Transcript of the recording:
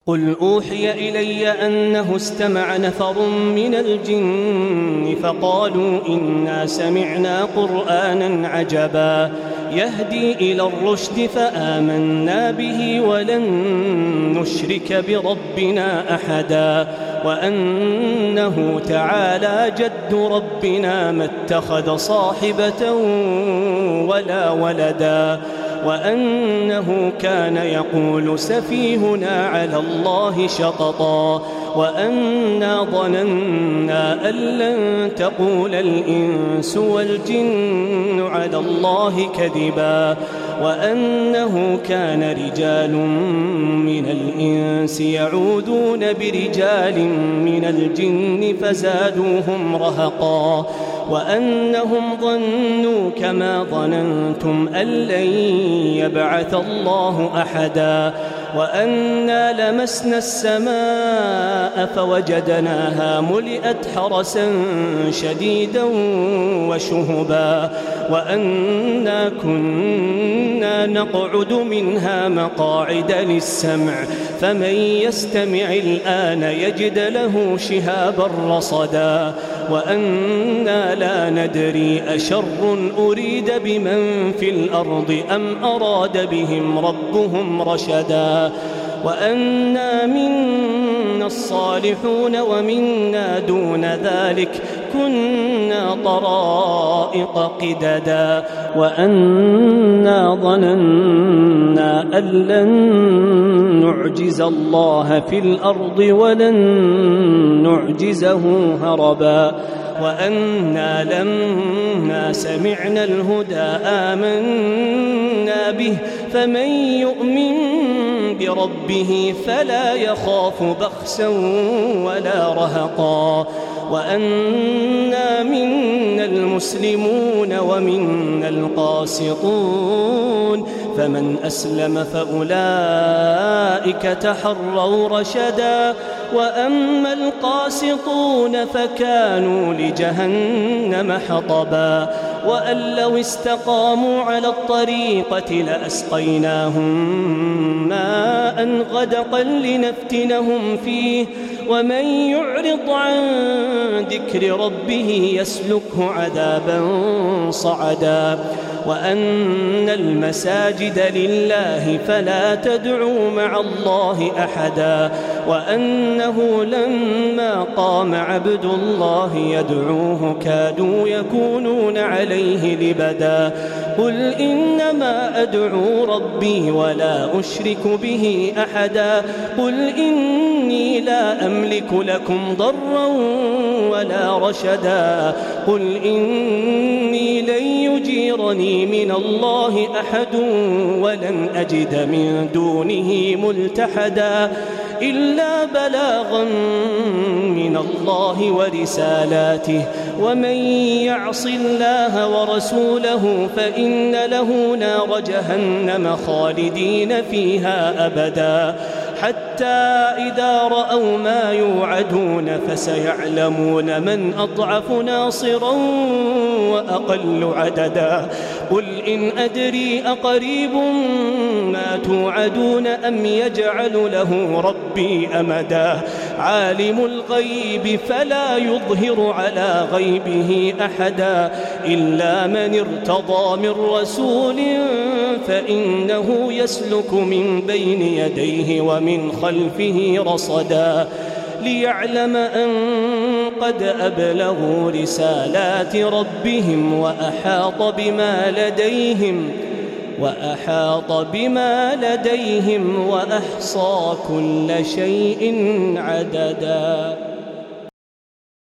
قل أوحي إلي أنه استمع نفر من الجن فقالوا إنا سمعنا قرآنا عجبا يهدي إلى الرشد فآمنا به ولن نشرك بربنا أحدا وأنه تعالى جد ربنا ما اتخذ صاحبة ولا ولدا وأنه كان يقول سفيهنا على الله شططا وأنا ظننا أن لن تقول الإنس والجن على الله كذبا وأنه كان رجال من الإنس يعوذون برجال من الجن فزادوهم رهقا وأنهم ظنوا كما ظننتم أن لن يبعث الله أحدا وأنا لمسنا السماء فوجدناها ملئت حرسا شديدا وشهبا وأنا كنا نقعد منها مقاعد للسمع فمن يستمع الآن يجد له شهابا رصدا وأنا لا ندري أشر أريد بمن في الأرض أم أراد بهم ربهم رشدا وأنا منا الصالحون ومنا دون ذلك كنا طرائق قددا وأنا ظننا أن لن نعجز الله في الأرض ولن نعجزه هربا وأنا لما سمعنا الهدى آمنا به فمن يؤمن بربه فلا يخاف بخسا ولا رهقا وأنا منا المسلمون ومنا القاسطون فمن أسلم فأولئك تحروا رشدا وأما القاسطون فكانوا لجهنم حطبا وأن لو استقاموا على الطريقة لأسقيناهم ماء غدقا لنفتنهم فيه ومن يعرض عن ذكر ربه يسلكه عذابا صعدا وأن المساجد لله فلا تدعوا مع الله أحدا وأنه لما قام عبد الله يدعوه كادوا يكونون عليه لبدا قل إنما أدعو ربي ولا أشرك به أحدا قل إني لا أملك لكم ضرا ولا رشدا قل إني لن يجيرني من الله أحد ولن أجد من دونه ملتحدا إلا بلاغا من الله ورسالاته ومن يعص الله ورسوله فإن له نار جهنم خالدين فيها أبدا حتى إذا رأوا ما يوعدون فسيعلمون من أضعف ناصرا وأقل عددا قل إن أدري أقريب ما توعدون أم يجعل له ربي أمدا عالم الغيب فلا يظهر على غيبه أحدا إلا من ارتضى من رسول فإنه يسلك من بين يديه ومن خلفه رصدا ليعلم أن قد أبلغوا رسالات ربهم وأحاط بما لديهم وأحصى كل شيء عددا.